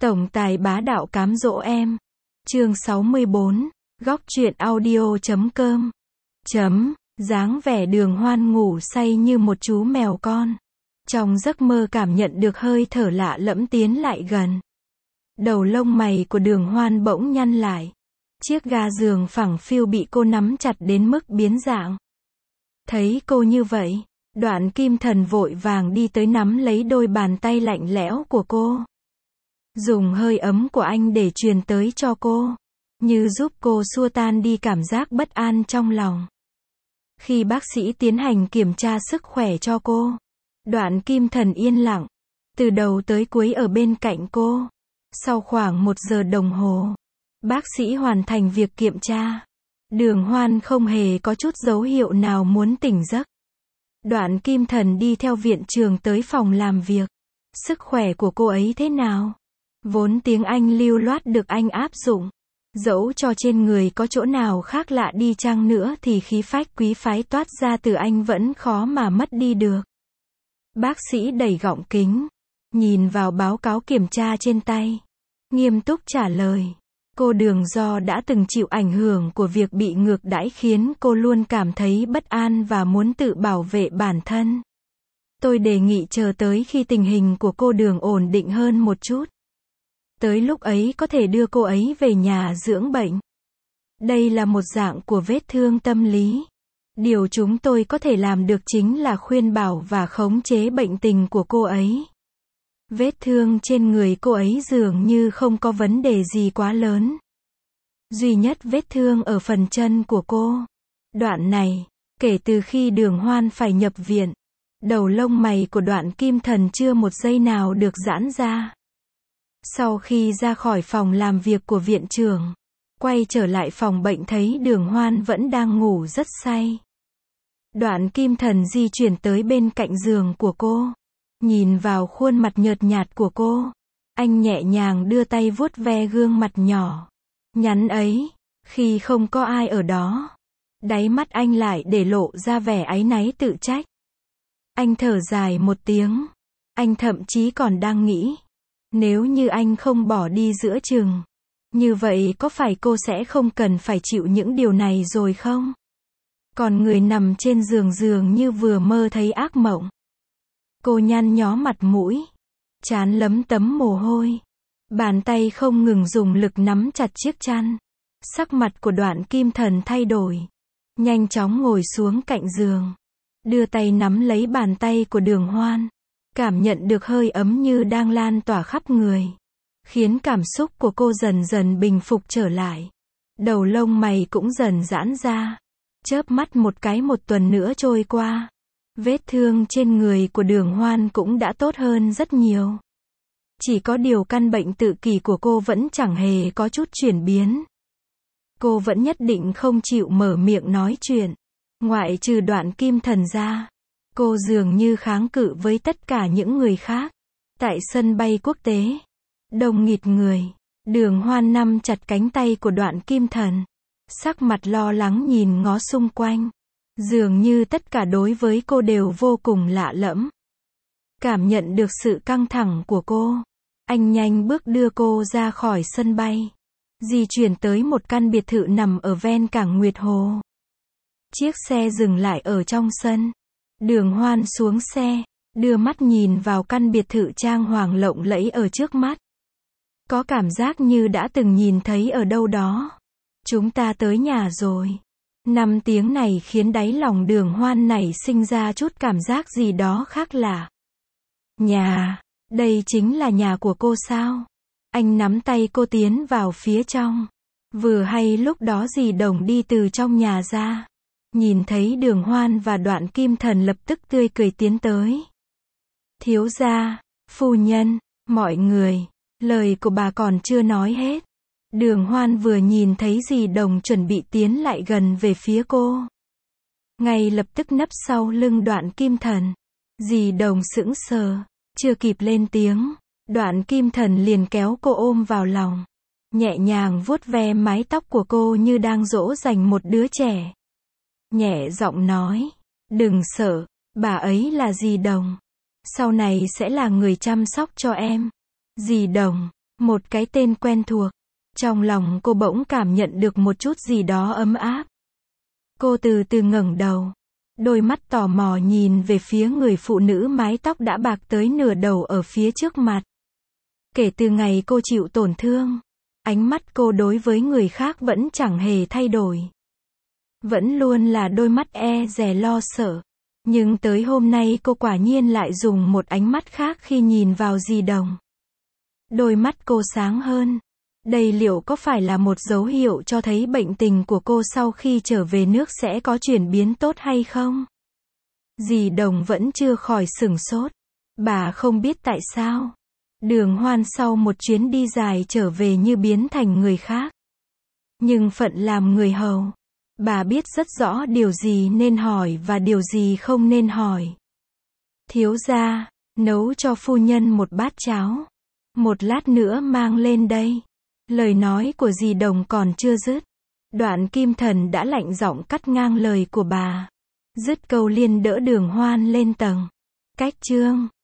Tổng tài bá đạo cám dỗ em. Chương 64, góc truyện audio.com. Dáng vẻ Đường Hoan ngủ say như một chú mèo con. Trong giấc mơ cảm nhận được hơi thở lạ lẫm tiến lại gần. Đầu lông mày của Đường Hoan bỗng nhăn lại. Chiếc ga giường phẳng phiu bị cô nắm chặt đến mức biến dạng. Thấy cô như vậy, Đoạn Kim Thần vội vàng đi tới nắm lấy đôi bàn tay lạnh lẽo của cô. Dùng hơi ấm của anh để truyền tới cho cô, như giúp cô xua tan đi cảm giác bất an trong lòng. Khi bác sĩ tiến hành kiểm tra sức khỏe cho cô, Đoạn Kim Thần yên lặng, từ đầu tới cuối ở bên cạnh cô. Sau khoảng 1 giờ đồng hồ, bác sĩ hoàn thành việc kiểm tra. Đường Hoan không hề có chút dấu hiệu nào muốn tỉnh giấc. Đoạn Kim Thần đi theo viện trưởng tới phòng làm việc. Sức khỏe của cô ấy thế nào? Vốn tiếng Anh lưu loát được anh áp dụng. Dẫu cho trên người có chỗ nào khác lạ đi chăng nữa thì khí phách quý phái toát ra từ anh vẫn khó mà mất đi được. Bác sĩ đẩy gọng kính, nhìn vào báo cáo kiểm tra trên tay, nghiêm túc trả lời. Cô Đường do đã từng chịu ảnh hưởng của việc bị ngược đãi khiến cô luôn cảm thấy bất an và muốn tự bảo vệ bản thân. Tôi đề nghị chờ tới khi tình hình của cô Đường ổn định hơn một chút. Tới lúc ấy có thể đưa cô ấy về nhà dưỡng bệnh. Đây là một dạng của vết thương tâm lý. Điều chúng tôi có thể làm được chính là khuyên bảo và khống chế bệnh tình của cô ấy. Vết thương trên người cô ấy dường như không có vấn đề gì quá lớn. Duy nhất vết thương ở phần chân của cô. Đoạn này, kể từ khi Đường Hoan phải nhập viện, đầu lông mày của Đoạn Kim Thần chưa một giây nào được giãn ra. Sau khi ra khỏi phòng làm việc của viện trưởng, quay trở lại phòng bệnh thấy Đường Hoan vẫn đang ngủ rất say. Đoạn Kim Thần di chuyển tới bên cạnh giường của cô, nhìn vào khuôn mặt nhợt nhạt của cô. Anh nhẹ nhàng đưa tay vuốt ve gương mặt nhỏ nhắn ấy. Khi không có ai ở đó, đáy mắt anh lại để lộ ra vẻ áy náy tự trách. Anh thở dài một tiếng. Anh thậm chí còn đang nghĩ, nếu như anh không bỏ đi giữa chừng, như vậy có phải cô sẽ không cần phải chịu những điều này rồi không? Còn người nằm trên giường dường như vừa mơ thấy ác mộng. Cô nhăn nhó mặt mũi, trán lấm tấm mồ hôi, bàn tay không ngừng dùng lực nắm chặt chiếc chăn. Sắc mặt của Đoạn Kim Thần thay đổi, nhanh chóng ngồi xuống cạnh giường, đưa tay nắm lấy bàn tay của Đường Hoan, cảm nhận được hơi ấm như đang lan tỏa khắp người, khiến cảm xúc của cô dần dần bình phục trở lại. Đầu lông mày cũng dần giãn ra. Chớp mắt một cái 1 tuần nữa trôi qua. Vết thương trên người của Đường Hoan cũng đã tốt hơn rất nhiều. Chỉ có điều căn bệnh tự kỷ của cô vẫn chẳng hề có chút chuyển biến. Cô vẫn nhất định không chịu mở miệng nói chuyện. Ngoại trừ Đoạn Kim Thần ra, cô dường như kháng cự với tất cả những người khác. Tại sân bay quốc tế, đông nghịt người, Đường Hoan nắm chặt cánh tay của Đoạn Kim Thần, sắc mặt lo lắng nhìn ngó xung quanh. Dường như tất cả đối với cô đều vô cùng lạ lẫm. Cảm nhận được sự căng thẳng của cô, anh nhanh bước đưa cô ra khỏi sân bay, di chuyển tới một căn biệt thự nằm ở ven cảng Nguyệt Hồ. Chiếc xe dừng lại ở trong sân. Đường Hoan xuống xe, đưa mắt nhìn vào căn biệt thự trang hoàng lộng lẫy ở trước mắt. Có cảm giác như đã từng nhìn thấy ở đâu đó. Chúng ta tới nhà rồi. 5 tiếng này khiến đáy lòng Đường Hoan nảy sinh ra chút cảm giác gì đó khác lạ. Nhà, đây chính là nhà của cô sao? Anh nắm tay cô tiến vào phía trong. Vừa hay lúc đó dì Đồng đi từ trong nhà ra. Nhìn thấy Đường Hoan và Đoạn Kim Thần lập tức tươi cười tiến tới. Thiếu gia, phu nhân, mọi người, lời của bà còn chưa nói hết. Đường Hoan vừa nhìn thấy dì Đồng chuẩn bị tiến lại gần về phía cô, ngay lập tức nấp sau lưng Đoạn Kim Thần. Dì Đồng sững sờ, chưa kịp lên tiếng, Đoạn Kim Thần liền kéo cô ôm vào lòng, nhẹ nhàng vuốt ve mái tóc của cô như đang dỗ dành một đứa trẻ. Nhẹ giọng nói, đừng sợ, bà ấy là dì Đồng, sau này sẽ là người chăm sóc cho em. Dì Đồng, Một cái tên quen thuộc. Trong lòng cô bỗng cảm nhận được một chút gì đó ấm áp. Cô từ từ ngẩng đầu. Đôi mắt tò mò nhìn về phía người phụ nữ mái tóc đã bạc tới nửa đầu ở phía trước mặt. Kể từ ngày cô chịu tổn thương, ánh mắt cô đối với người khác vẫn chẳng hề thay đổi. Vẫn luôn là đôi mắt e dè lo sợ. Nhưng tới hôm nay cô quả nhiên lại dùng một ánh mắt khác khi nhìn vào dì Đồng. Đôi mắt cô sáng hơn. Đây liệu có phải là một dấu hiệu cho thấy bệnh tình của cô sau khi trở về nước sẽ có chuyển biến tốt hay không? Dì Đồng vẫn chưa khỏi sửng sốt. Bà không biết tại sao. Đường Hoan sau một chuyến đi dài trở về như biến thành người khác. Nhưng phận làm người hầu. Bà biết rất rõ điều gì nên hỏi và điều gì không nên hỏi. Thiếu gia, nấu cho phu nhân một bát cháo. Một lát nữa mang lên đây. Lời nói của dì Đồng còn chưa dứt. Đoạn Kim Thần đã lạnh giọng cắt ngang lời của bà. Dứt câu liền đỡ Đường Hoan lên tầng. Cách chương